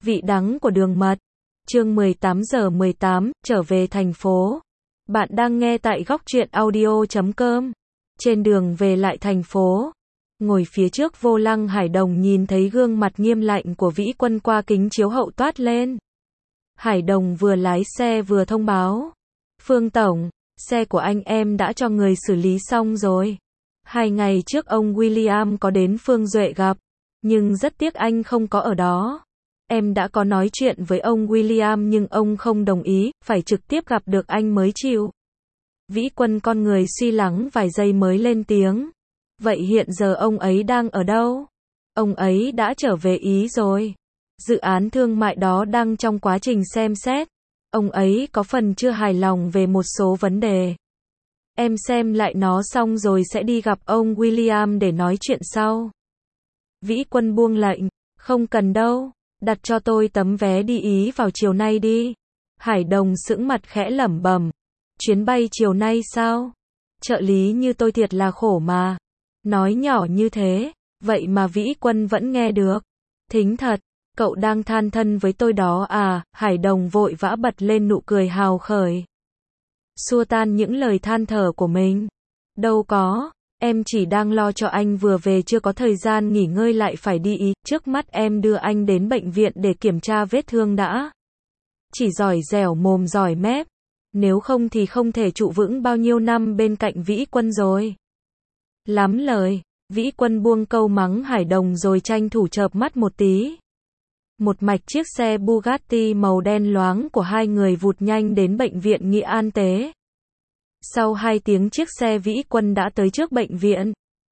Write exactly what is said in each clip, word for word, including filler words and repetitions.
Vị đắng của đường mật. Chương mười tám giờ mười tám, trở về thành phố. Bạn đang nghe tại góc truyện audio chấm com. Trên đường về lại thành phố, ngồi phía trước vô lăng Hải Đồng nhìn thấy gương mặt nghiêm lạnh của Vĩ Quân qua kính chiếu hậu toát lên. Hải Đồng vừa lái xe vừa thông báo. Phương Tổng, xe của anh em đã cho người xử lý xong rồi. Hai ngày trước ông William có đến Phương Duệ gặp, nhưng rất tiếc anh không có ở đó. Em đã có nói chuyện với ông William nhưng ông không đồng ý, phải trực tiếp gặp được anh mới chịu. Vĩ Quân con người suy lắng vài giây mới lên tiếng. Vậy hiện giờ ông ấy đang ở đâu? Ông ấy đã trở về Ý rồi. Dự án thương mại đó đang trong quá trình xem xét. Ông ấy có phần chưa hài lòng về một số vấn đề. Em xem lại nó xong rồi sẽ đi gặp ông William để nói chuyện sau. Vĩ Quân buông lệnh. Không cần đâu. Đặt cho tôi tấm vé đi Ý vào chiều nay đi. Hải Đồng sững mặt khẽ lẩm bẩm. Chuyến bay chiều nay sao? Trợ lý như tôi thiệt là khổ mà. Nói nhỏ như thế, vậy mà Vĩ Quân vẫn nghe được. Thính thật, cậu đang than thân với tôi đó à? Hải Đồng vội vã bật lên nụ cười hào khởi. Xua tan những lời than thở của mình. Đâu có, em chỉ đang lo cho anh vừa về chưa có thời gian nghỉ ngơi lại phải đi Ý. Trước mắt em đưa anh đến bệnh viện để kiểm tra vết thương đã. Chỉ giỏi dẻo mồm giỏi mép. Nếu không thì không thể trụ vững bao nhiêu năm bên cạnh Vĩ Quân rồi. Lắm lời, Vĩ Quân buông câu mắng Hải Đồng rồi tranh thủ chợp mắt một tí. Một mạch chiếc xe Bugatti màu đen loáng của hai người vụt nhanh đến bệnh viện Nghĩa An Tế. Sau hai tiếng chiếc xe Vĩ Quân đã tới trước bệnh viện.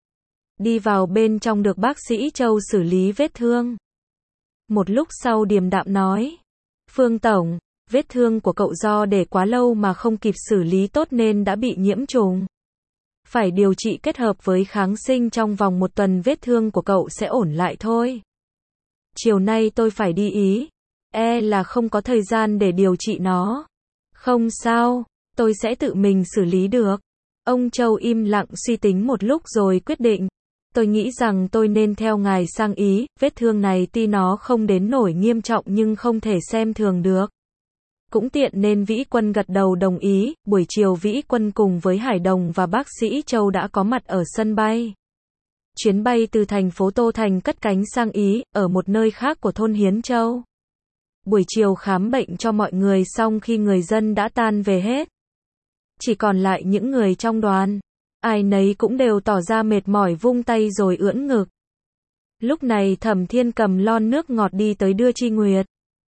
Đi vào bên trong được bác sĩ Châu xử lý vết thương. Một lúc sau điềm đạm nói. Phương Tổng, vết thương của cậu do để quá lâu mà không kịp xử lý tốt nên đã bị nhiễm trùng. Phải điều trị kết hợp với kháng sinh trong vòng một tuần vết thương của cậu sẽ ổn lại thôi. Chiều nay tôi phải đi Ý. E là không có thời gian để điều trị nó. Không sao, tôi sẽ tự mình xử lý được. Ông Châu im lặng suy tính một lúc rồi quyết định. Tôi nghĩ rằng tôi nên theo ngài sang Ý, vết thương này tuy nó không đến nổi nghiêm trọng nhưng không thể xem thường được. Cũng tiện nên Vĩ Quân gật đầu đồng ý. Buổi chiều Vĩ Quân cùng với Hải Đồng và bác sĩ Châu đã có mặt ở sân bay. Chuyến bay từ thành phố Tô Thành cất cánh sang Ý, ở một nơi khác của thôn Hiến Châu. Buổi chiều khám bệnh cho mọi người xong khi người dân đã tan về hết. Chỉ còn lại những người trong đoàn. Ai nấy cũng đều tỏ ra mệt mỏi vung tay rồi ưỡn ngực. Lúc này Thẩm Thiên cầm lon nước ngọt đi tới đưa Chi Nguyệt.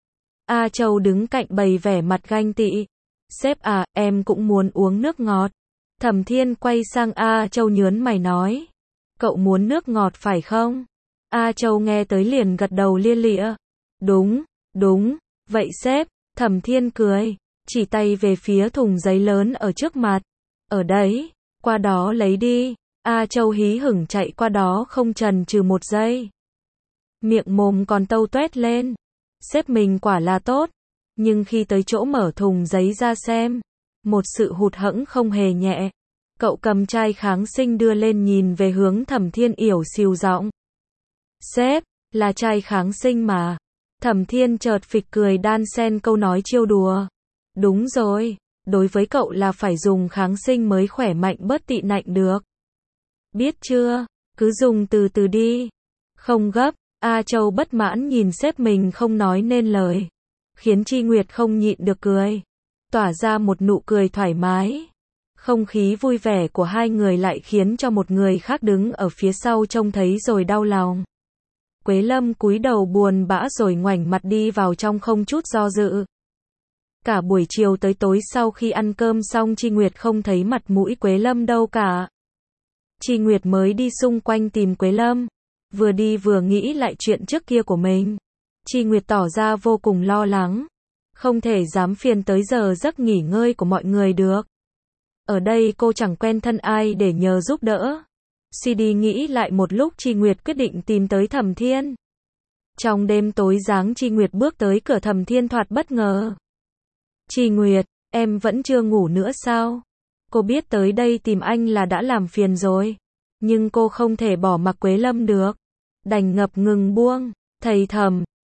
A Châu đứng cạnh bày vẻ mặt ganh tị. Sếp à, em cũng muốn uống nước ngọt. Thẩm Thiên quay sang A Châu nhớn mày nói. Cậu muốn nước ngọt phải không? A Châu nghe tới liền gật đầu lia lịa. Đúng, đúng, vậy sếp. Thẩm Thiên cười, chỉ tay về phía thùng giấy lớn ở trước mặt. Ở đấy, qua đó lấy đi. A Châu hí hửng chạy qua đó không chần chừ một giây. Miệng mồm còn tâu tuét lên. Sếp mình quả là tốt. Nhưng khi tới chỗ mở thùng giấy ra xem, một sự hụt hẫng không hề nhẹ. Cậu cầm chai kháng sinh đưa lên nhìn về hướng Thẩm Thiên yểu xìu giọng. Sếp, là chai kháng sinh mà. Thẩm Thiên chợt phịch cười đan xen câu nói trêu đùa. Đúng rồi, đối với cậu là phải dùng kháng sinh mới khỏe mạnh bớt tị nạnh được. Biết chưa, cứ dùng từ từ đi. Không gấp. A Châu bất mãn nhìn sếp mình không nói nên lời. Khiến Chi Nguyệt không nhịn được cười. Tỏa ra một nụ cười thoải mái. Không khí vui vẻ của hai người lại khiến cho một người khác đứng ở phía sau trông thấy rồi đau lòng. Quế Lâm cúi đầu buồn bã rồi ngoảnh mặt đi vào trong không chút do dự. Cả buổi chiều tới tối sau khi ăn cơm xong Chi Nguyệt không thấy mặt mũi Quế Lâm đâu cả. Chi Nguyệt mới đi xung quanh tìm Quế Lâm. Vừa đi vừa nghĩ lại chuyện trước kia của mình. Chi Nguyệt tỏ ra vô cùng lo lắng. Không thể dám phiền tới giờ giấc nghỉ ngơi của mọi người được. Ở đây cô chẳng quen thân ai để nhờ giúp đỡ. Suy đi nghĩ lại một lúc Chi Nguyệt quyết định tìm tới Thẩm Thiên. Trong đêm tối dáng Chi Nguyệt bước tới cửa Thẩm Thiên thoạt bất ngờ. Chi Nguyệt, em vẫn chưa ngủ nữa sao? Cô biết tới đây tìm anh là đã làm phiền rồi. Nhưng cô không thể bỏ mặc Quế Lâm được. Đành ngập ngừng buông. Thầy Thẩm,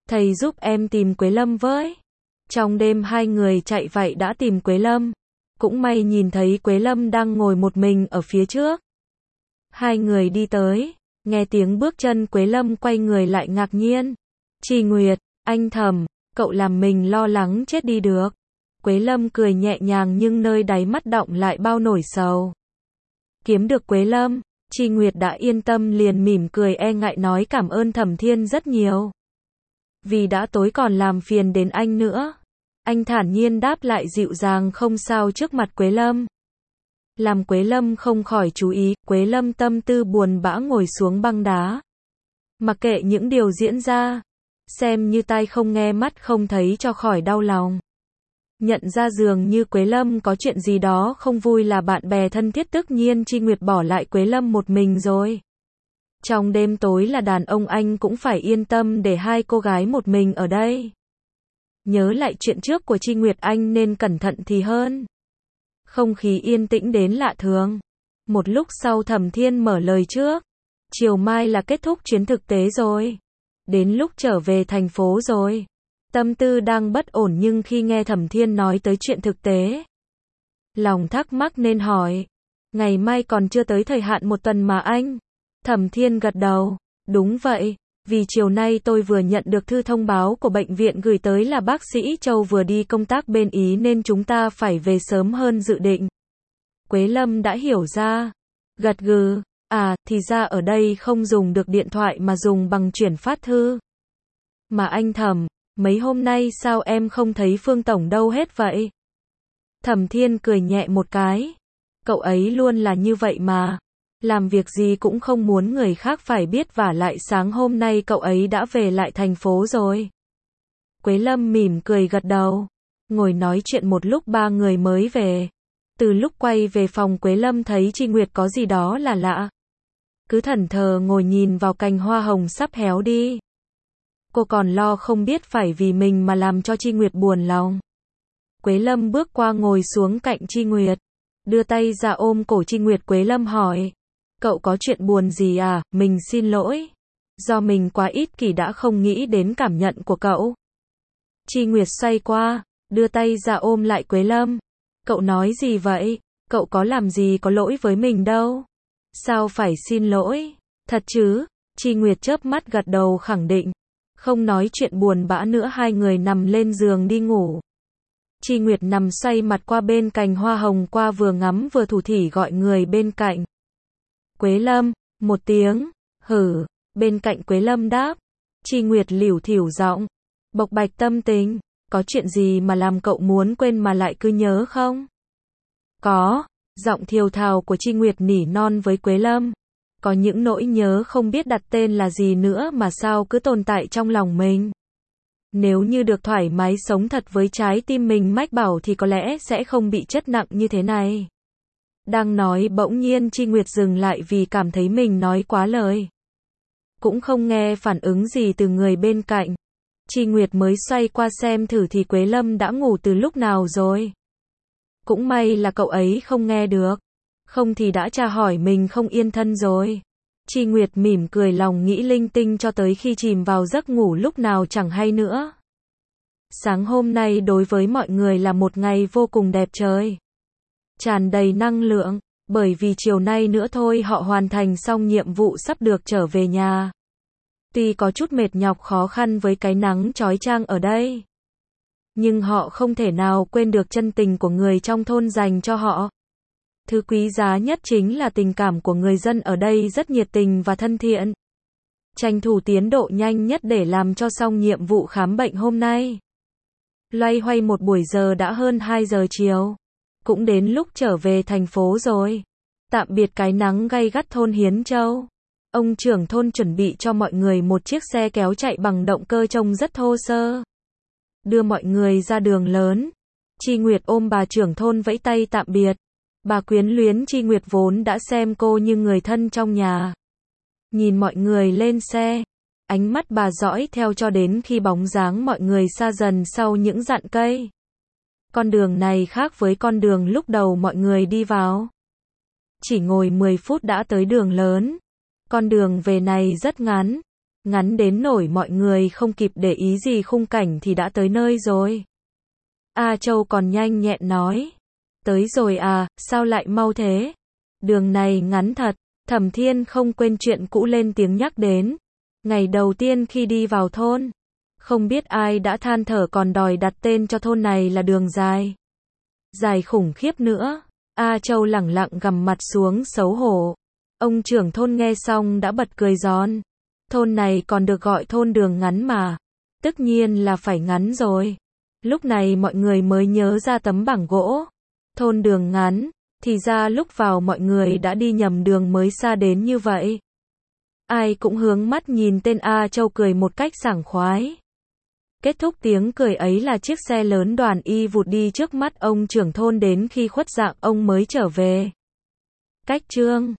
thầy giúp em tìm Quế Lâm với. Trong đêm hai người chạy vậy đã tìm Quế Lâm. Cũng may nhìn thấy Quế Lâm đang ngồi một mình ở phía trước. Hai người đi tới, nghe tiếng bước chân Quế Lâm quay người lại ngạc nhiên. Chi Nguyệt, anh Thẩm, cậu làm mình lo lắng chết đi được. Quế Lâm cười nhẹ nhàng nhưng nơi đáy mắt đọng lại bao nỗi sầu. Kiếm được Quế Lâm, Chi Nguyệt đã yên tâm liền mỉm cười e ngại nói cảm ơn Thẩm Thiên rất nhiều. Vì đã tối còn làm phiền đến anh nữa. Anh thản nhiên đáp lại dịu dàng không sao trước mặt Quế Lâm. Làm Quế Lâm không khỏi chú ý, Quế Lâm tâm tư buồn bã ngồi xuống băng đá. Mặc kệ những điều diễn ra, xem như tai không nghe mắt không thấy cho khỏi đau lòng. Nhận ra dường như Quế Lâm có chuyện gì đó không vui là bạn bè thân thiết tất nhiên Chi Nguyệt bỏ lại Quế Lâm một mình rồi. Trong đêm tối là đàn ông anh cũng phải yên tâm để hai cô gái một mình ở đây. Nhớ lại chuyện trước của Chi Nguyệt anh nên cẩn thận thì hơn. Không khí yên tĩnh đến lạ thường. Một lúc sau Thẩm Thiên mở lời trước. Chiều mai là kết thúc chuyến thực tế rồi. Đến lúc trở về thành phố rồi. Tâm tư đang bất ổn nhưng khi nghe Thẩm Thiên nói tới chuyện thực tế. Lòng thắc mắc nên hỏi. Ngày mai còn chưa tới thời hạn một tuần mà anh. Thẩm Thiên gật đầu. Đúng vậy. Vì chiều nay tôi vừa nhận được thư thông báo của bệnh viện gửi tới là bác sĩ Châu vừa đi công tác bên Ý nên chúng ta phải về sớm hơn dự định. Quế Lâm đã hiểu ra. Gật gừ. À, thì ra ở đây không dùng được điện thoại mà dùng bằng chuyển phát thư. Mà anh Thẩm, mấy hôm nay sao em không thấy Phương Tổng đâu hết vậy? Thẩm Thiên cười nhẹ một cái. Cậu ấy luôn là như vậy mà. Làm việc gì cũng không muốn người khác phải biết và lại sáng hôm nay cậu ấy đã về lại thành phố rồi. Quế Lâm mỉm cười gật đầu. Ngồi nói chuyện một lúc ba người mới về. Từ lúc quay về phòng Quế Lâm thấy Chi Nguyệt có gì đó là lạ. Cứ thẫn thờ ngồi nhìn vào cành hoa hồng sắp héo đi. Cô còn lo không biết phải vì mình mà làm cho Chi Nguyệt buồn lòng. Quế Lâm bước qua ngồi xuống cạnh Chi Nguyệt. Đưa tay ra ôm cổ Chi Nguyệt. Quế Lâm hỏi. Cậu có chuyện buồn gì à? Mình xin lỗi. Do mình quá ích kỷ đã không nghĩ đến cảm nhận của cậu. Chi Nguyệt xoay qua, đưa tay ra ôm lại Quế Lâm. Cậu nói gì vậy? Cậu có làm gì có lỗi với mình đâu. Sao phải xin lỗi? Thật chứ? Chi Nguyệt chớp mắt gật đầu khẳng định. Không nói chuyện buồn bã nữa hai người nằm lên giường đi ngủ. Chi Nguyệt nằm xoay mặt qua bên cành hoa hồng qua vừa ngắm vừa thủ thỉ gọi người bên cạnh. Quế Lâm, một tiếng, hử, bên cạnh Quế Lâm đáp. Chi Nguyệt lỉu thỉu giọng, bộc bạch tâm tình, có chuyện gì mà làm cậu muốn quên mà lại cứ nhớ không? Có, giọng thiều thào của Chi Nguyệt nỉ non với Quế Lâm. Có những nỗi nhớ không biết đặt tên là gì nữa mà sao cứ tồn tại trong lòng mình. Nếu như được thoải mái sống thật với trái tim mình mách bảo thì có lẽ sẽ không bị chất nặng như thế này. Đang nói bỗng nhiên Chi Nguyệt dừng lại vì cảm thấy mình nói quá lời. Cũng không nghe phản ứng gì từ người bên cạnh. Chi Nguyệt mới xoay qua xem thử thì Quế Lâm đã ngủ từ lúc nào rồi. Cũng may là cậu ấy không nghe được. Không thì đã tra hỏi mình không yên thân rồi. Chi Nguyệt mỉm cười lòng nghĩ linh tinh cho tới khi chìm vào giấc ngủ lúc nào chẳng hay nữa. Sáng hôm nay đối với mọi người là một ngày vô cùng đẹp trời. Tràn đầy năng lượng, bởi vì chiều nay nữa thôi họ hoàn thành xong nhiệm vụ sắp được trở về nhà. Tuy có chút mệt nhọc khó khăn với cái nắng chói chang ở đây, nhưng họ không thể nào quên được chân tình của người trong thôn dành cho họ. Thứ quý giá nhất chính là tình cảm của người dân ở đây rất nhiệt tình và thân thiện. Tranh thủ tiến độ nhanh nhất để làm cho xong nhiệm vụ khám bệnh hôm nay. Loay hoay một buổi giờ đã hơn hai giờ chiều. Cũng đến lúc trở về thành phố rồi. Tạm biệt cái nắng gay gắt thôn Hiến Châu. Ông trưởng thôn chuẩn bị cho mọi người một chiếc xe kéo chạy bằng động cơ trông rất thô sơ. Đưa mọi người ra đường lớn. Chi Nguyệt ôm bà trưởng thôn vẫy tay tạm biệt. Bà quyến luyến Chi Nguyệt vốn đã xem cô như người thân trong nhà. Nhìn mọi người lên xe. Ánh mắt bà dõi theo cho đến khi bóng dáng mọi người xa dần sau những rạn cây. Con đường này khác với con đường lúc đầu mọi người đi vào. Chỉ ngồi mười phút đã tới đường lớn. Con đường về này rất ngắn. ngắn đến nổi mọi người không kịp để ý gì khung cảnh thì đã tới nơi rồi. A Châu còn nhanh nhẹn nói. Tới rồi à, sao lại mau thế? Đường này ngắn thật. Thẩm Thiên không quên chuyện cũ lên tiếng nhắc đến. Ngày đầu tiên khi đi vào thôn, không biết ai đã than thở còn đòi đặt tên cho thôn này là đường dài. Dài khủng khiếp nữa. A Châu lẳng lặng gằm mặt xuống xấu hổ. Ông trưởng thôn nghe xong đã bật cười giòn. Thôn này còn được gọi thôn đường ngắn mà. Tất nhiên là phải ngắn rồi. Lúc này mọi người mới nhớ ra tấm bảng gỗ. Thôn đường ngắn, thì ra lúc vào mọi người đã đi nhầm đường mới xa đến như vậy. Ai cũng hướng mắt nhìn tên A Châu cười một cách sảng khoái. Kết thúc tiếng cười ấy là chiếc xe lớn đoàn y vụt đi trước mắt ông trưởng thôn đến khi khuất dạng ông mới trở về. Cách chương